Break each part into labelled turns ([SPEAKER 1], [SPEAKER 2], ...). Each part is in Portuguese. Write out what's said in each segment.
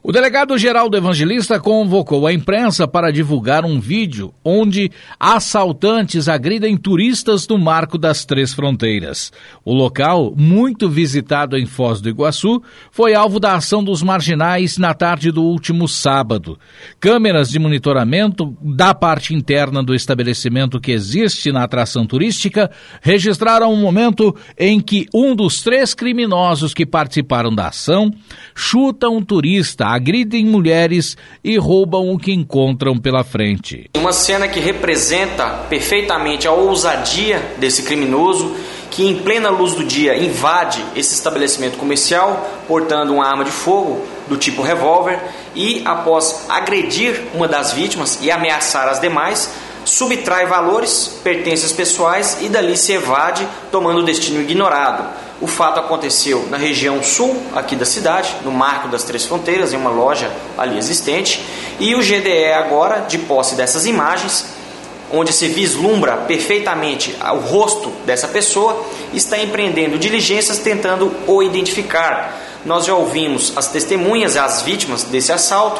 [SPEAKER 1] O delegado Geraldo Evangelista convocou a imprensa para divulgar um vídeo onde assaltantes agridem turistas no Marco das Três Fronteiras. O local, muito visitado em Foz do Iguaçu, foi alvo da ação dos marginais na tarde do último sábado. Câmeras de monitoramento da parte interna do estabelecimento que existe na atração turística registraram um momento em que um dos 3 criminosos que participaram da ação chuta um turista, agridem mulheres e roubam o que encontram pela frente.
[SPEAKER 2] Uma cena que representa perfeitamente a ousadia desse criminoso que em plena luz do dia invade esse estabelecimento comercial portando uma arma de fogo do tipo revólver e após agredir uma das vítimas e ameaçar as demais, subtrai valores, pertences pessoais e dali se evade tomando o destino ignorado. O fato aconteceu na região sul aqui da cidade, no Marco das Três Fronteiras, em uma loja ali existente, e o GDE agora, de posse dessas imagens, onde se vislumbra perfeitamente o rosto dessa pessoa, está empreendendo diligências tentando o identificar. Nós já ouvimos as testemunhas, as vítimas desse assalto.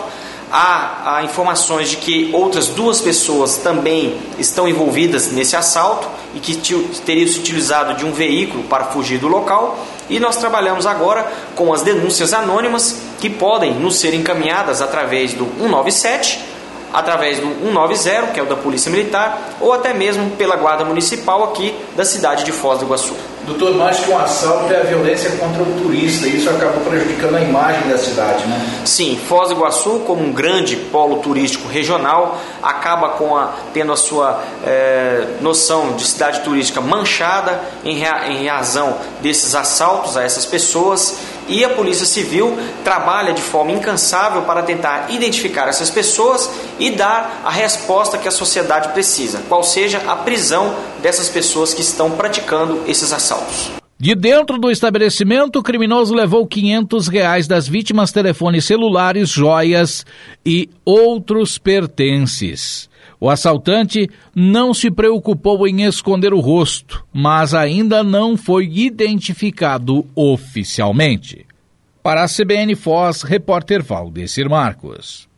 [SPEAKER 2] Há informações de que outras 2 pessoas também estão envolvidas nesse assalto e que teriam se utilizado de um veículo para fugir do local. E nós trabalhamos agora com as denúncias anônimas que podem nos ser encaminhadas através do 197, através do 190, que é o da Polícia Militar, ou até mesmo pela Guarda Municipal aqui da cidade de Foz do Iguaçu.
[SPEAKER 3] Doutor, mais que um assalto é a violência contra o turista, e isso acabou prejudicando a imagem da cidade, né?
[SPEAKER 2] Sim, Foz do Iguaçu, como um grande polo turístico regional, acaba tendo a sua noção de cidade turística manchada em razão desses assaltos a essas pessoas, e a Polícia Civil trabalha de forma incansável para tentar identificar essas pessoas e dar a resposta que a sociedade precisa, qual seja a prisão dessas pessoas que estão praticando esses assaltos.
[SPEAKER 1] De dentro do estabelecimento, o criminoso levou R$500 das vítimas, telefones celulares, joias e outros pertences. O assaltante não se preocupou em esconder o rosto, mas ainda não foi identificado oficialmente. Para a CBN Foz, repórter Valdecir Marcos.